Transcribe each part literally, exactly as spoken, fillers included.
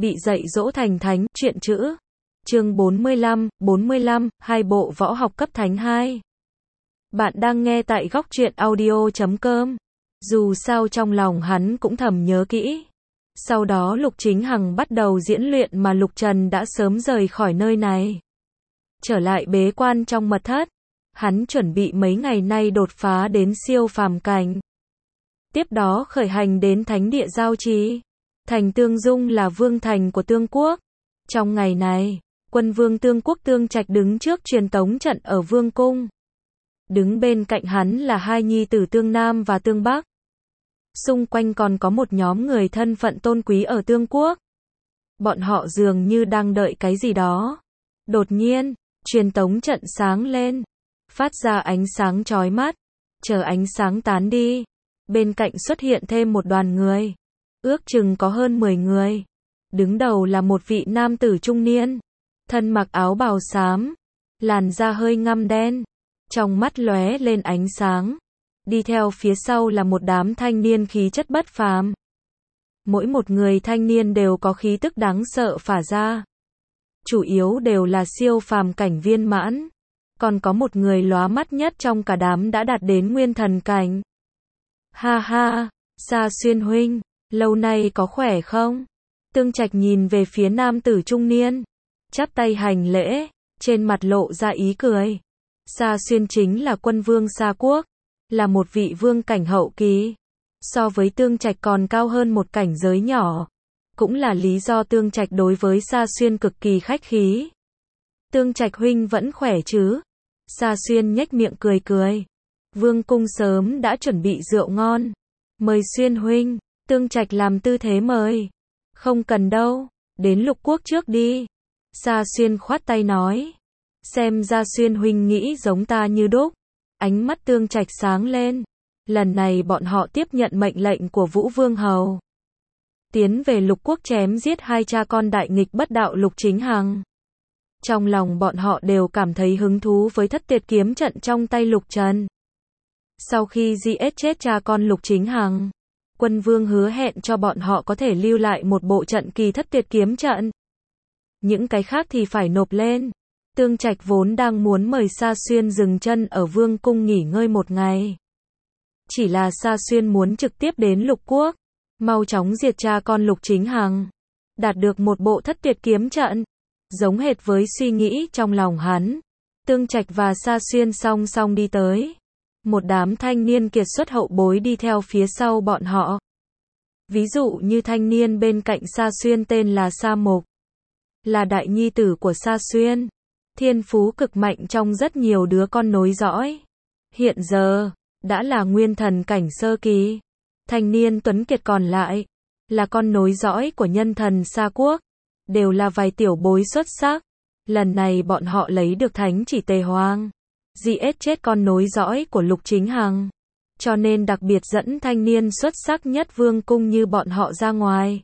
bị dạy dỗ thành thánh, truyện chữ. Chương bốn mươi lăm, bốn mươi lăm, hai bộ võ học cấp thánh hai. Bạn đang nghe tại góc truyện audio chấm com. Dù sao trong lòng hắn cũng thầm nhớ kỹ. Sau đó Lục Chính Hằng bắt đầu diễn luyện mà Lục Trần đã sớm rời khỏi nơi này. Trở lại bế quan trong mật thất. Hắn chuẩn bị mấy ngày nay đột phá đến siêu phàm cảnh. Tiếp đó khởi hành đến thánh địa giao trì. Thành Tương Dung là vương thành của Tương Quốc. Trong ngày này, quân vương Tương Quốc Tương Trạch đứng trước truyền tống trận ở vương cung. Đứng bên cạnh hắn là hai nhi tử Tương Nam và Tương Bắc. Xung quanh còn có một nhóm người thân phận tôn quý ở Tương Quốc. Bọn họ dường như đang đợi cái gì đó. Đột nhiên, truyền tống trận sáng lên, phát ra ánh sáng chói mắt. Chờ ánh sáng tán đi, bên cạnh xuất hiện thêm một đoàn người. Ước chừng có hơn mười người. Đứng đầu là một vị nam tử trung niên, thân mặc áo bào xám, làn da hơi ngăm đen, trong mắt lóe lên ánh sáng. Đi theo phía sau là một đám thanh niên khí chất bất phàm. Mỗi một người thanh niên đều có khí tức đáng sợ phả ra. Chủ yếu đều là siêu phàm cảnh viên mãn. Còn có một người lóa mắt nhất trong cả đám đã đạt đến nguyên thần cảnh. Ha ha, Sa Xuyên huynh, lâu nay có khỏe không? Tương Trạch nhìn về phía nam tử trung niên, chắp tay hành lễ, trên mặt lộ ra ý cười. Sa Xuyên chính là quân vương Sa Quốc, là một vị vương cảnh hậu kỳ. So với Tương Trạch còn cao hơn một cảnh giới nhỏ. Cũng là lý do Tương Trạch đối với Sa Xuyên cực kỳ khách khí. Tương Trạch huynh vẫn khỏe chứ? Sa Xuyên nhếch miệng cười cười. Vương cung sớm đã chuẩn bị rượu ngon. Mời Xuyên huynh. Tương Trạch làm tư thế mời. Không cần đâu, đến Lục Quốc trước đi. Sa Xuyên khoát tay nói. Xem ra Xuyên huynh nghĩ giống ta như đúc. Ánh mắt Tương Trạch sáng lên. Lần này bọn họ tiếp nhận mệnh lệnh của Vũ Vương Hầu. Tiến về Lục Quốc chém giết hai cha con đại nghịch bất đạo Lục Chính Hằng. Trong lòng bọn họ đều cảm thấy hứng thú với thất tiệt kiếm trận trong tay Lục Trần. Sau khi giết chết cha con Lục Chính Hằng, quân vương hứa hẹn cho bọn họ có thể lưu lại một bộ trận kỳ thất tiệt kiếm trận. Những cái khác thì phải nộp lên. Tương Trạch vốn đang muốn mời Sa Xuyên dừng chân ở vương cung nghỉ ngơi một ngày. Chỉ là Sa Xuyên muốn trực tiếp đến Lục Quốc, mau chóng diệt cha con Lục Chính Hằng, đạt được một bộ thất tuyệt kiếm trận. Giống hệt với suy nghĩ trong lòng hắn, Tương Trạch và Sa Xuyên song song đi tới. Một đám thanh niên kiệt xuất hậu bối đi theo phía sau bọn họ. Ví dụ như thanh niên bên cạnh Sa Xuyên tên là Sa Mục, là đại nhi tử của Sa Xuyên, thiên phú cực mạnh trong rất nhiều đứa con nối dõi. Hiện giờ, đã là nguyên thần cảnh sơ kỳ. Thanh niên tuấn kiệt còn lại, là con nối dõi của nhân thần Sa Quốc, đều là vài tiểu bối xuất sắc. Lần này bọn họ lấy được thánh chỉ Tề Hoàng, giết chết con nối dõi của Lục Chính Hằng, cho nên đặc biệt dẫn thanh niên xuất sắc nhất vương cung như bọn họ ra ngoài,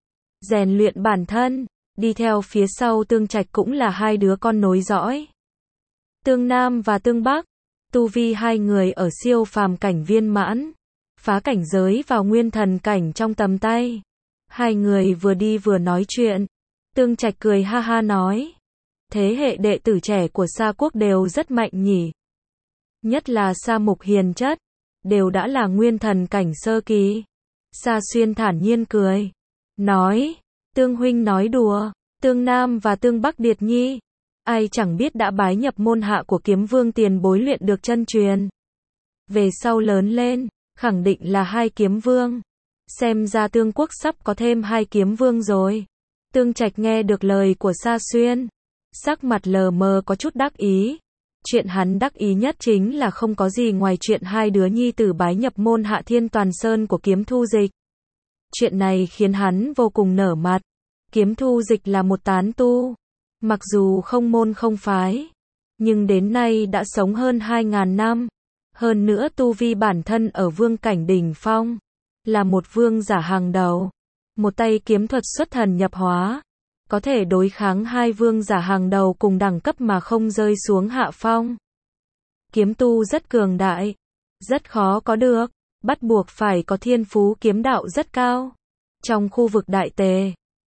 rèn luyện bản thân. Đi theo phía sau Tương Trạch cũng là hai đứa con nối dõi, Tương Nam và Tương Bắc. Tu vi hai người ở siêu phàm cảnh viên mãn, phá cảnh giới vào nguyên thần cảnh trong tầm tay. Hai người vừa đi vừa nói chuyện. Tương Trạch cười ha ha nói. Thế hệ đệ tử trẻ của Sa Quốc đều rất mạnh nhỉ. Nhất là Sa Mục hiền chất, đều đã là nguyên thần cảnh sơ kỳ. Sa Xuyên thản nhiên cười, nói, Tương huynh nói đùa. Tương Nam và Tương Bắc Điệt Nhi, ai chẳng biết đã bái nhập môn hạ của kiếm vương tiền bối luyện được chân truyền. Về sau lớn lên, khẳng định là hai kiếm vương. Xem ra Tương Quốc sắp có thêm hai kiếm vương rồi. Tương Trạch nghe được lời của Sa Xuyên, sắc mặt lờ mờ có chút đắc ý. Chuyện hắn đắc ý nhất chính là không có gì ngoài chuyện hai đứa nhi tử bái nhập môn hạ Thiên Toàn Sơn của Kiếm Thu Dịch. Chuyện này khiến hắn vô cùng nở mặt. Kiếm Thu Dịch là một tán tu, mặc dù không môn không phái, nhưng đến nay đã sống hơn hai ngàn năm. Hơn nữa tu vi bản thân ở vương cảnh đỉnh phong, là một vương giả hàng đầu. Một tay kiếm thuật xuất thần nhập hóa, có thể đối kháng hai vương giả hàng đầu cùng đẳng cấp mà không rơi xuống hạ phong. Kiếm tu rất cường đại, rất khó có được, bắt buộc phải có thiên phú kiếm đạo rất cao. Trong khu vực Đại Tề,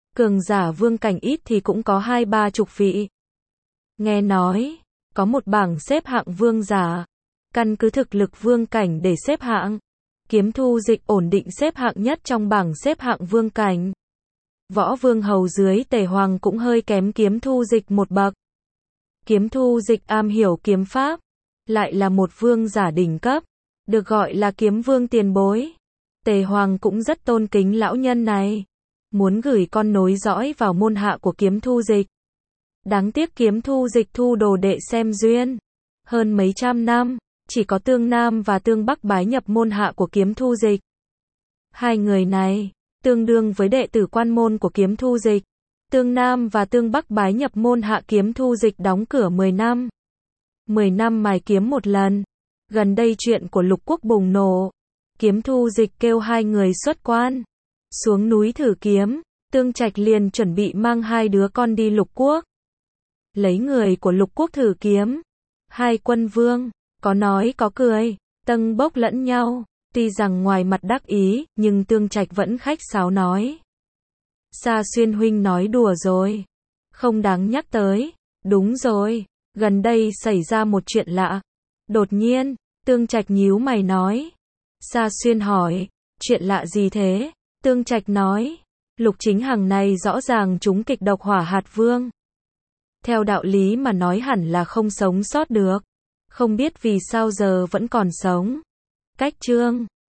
Cường giả vương cảnh ít thì cũng có hai ba chục vị. Nghe nói, có một bảng xếp hạng vương giả. Căn cứ thực lực vương cảnh để xếp hạng. Kiếm Thu Dịch ổn định xếp hạng nhất trong bảng xếp hạng vương cảnh. Võ Vương hầu dưới Tề Hoàng cũng hơi kém Kiếm Thu Dịch một bậc. Kiếm Thu Dịch am hiểu kiếm pháp, lại là một vương giả đỉnh cấp, được gọi là kiếm vương tiền bối. Tề Hoàng cũng rất tôn kính lão nhân này, muốn gửi con nối dõi vào môn hạ của Kiếm Thu Dịch. Đáng tiếc Kiếm Thu Dịch thu đồ đệ xem duyên. Hơn mấy trăm năm, chỉ có Tương Nam và Tương Bắc bái nhập môn hạ của Kiếm Thu Dịch. Hai người này, tương đương với đệ tử quan môn của Kiếm Thu Dịch. Tương Nam và Tương Bắc bái nhập môn hạ Kiếm Thu Dịch đóng cửa mười năm. mười năm mài kiếm một lần. Gần đây chuyện của Lục Quốc bùng nổ. Kiếm Thu Dịch kêu hai người xuất quan. Xuống núi thử kiếm, Tương Trạch liền chuẩn bị mang hai đứa con đi Lục Quốc. Lấy người của Lục Quốc thử kiếm. Hai quân vương, có nói có cười, tâng bốc lẫn nhau. Tuy rằng ngoài mặt đắc ý, nhưng Tương Trạch vẫn khách sáo nói. Sa Xuyên huynh nói đùa rồi. Không đáng nhắc tới. Đúng rồi, gần đây xảy ra một chuyện lạ. Đột nhiên, Tương Trạch nhíu mày nói. Sa Xuyên hỏi, chuyện lạ gì thế? Tương Trạch nói, Lục Chính Hằng này rõ ràng trúng kịch độc hỏa hạt vương. Theo đạo lý mà nói hẳn là không sống sót được. Không biết vì sao giờ vẫn còn sống. Cách chương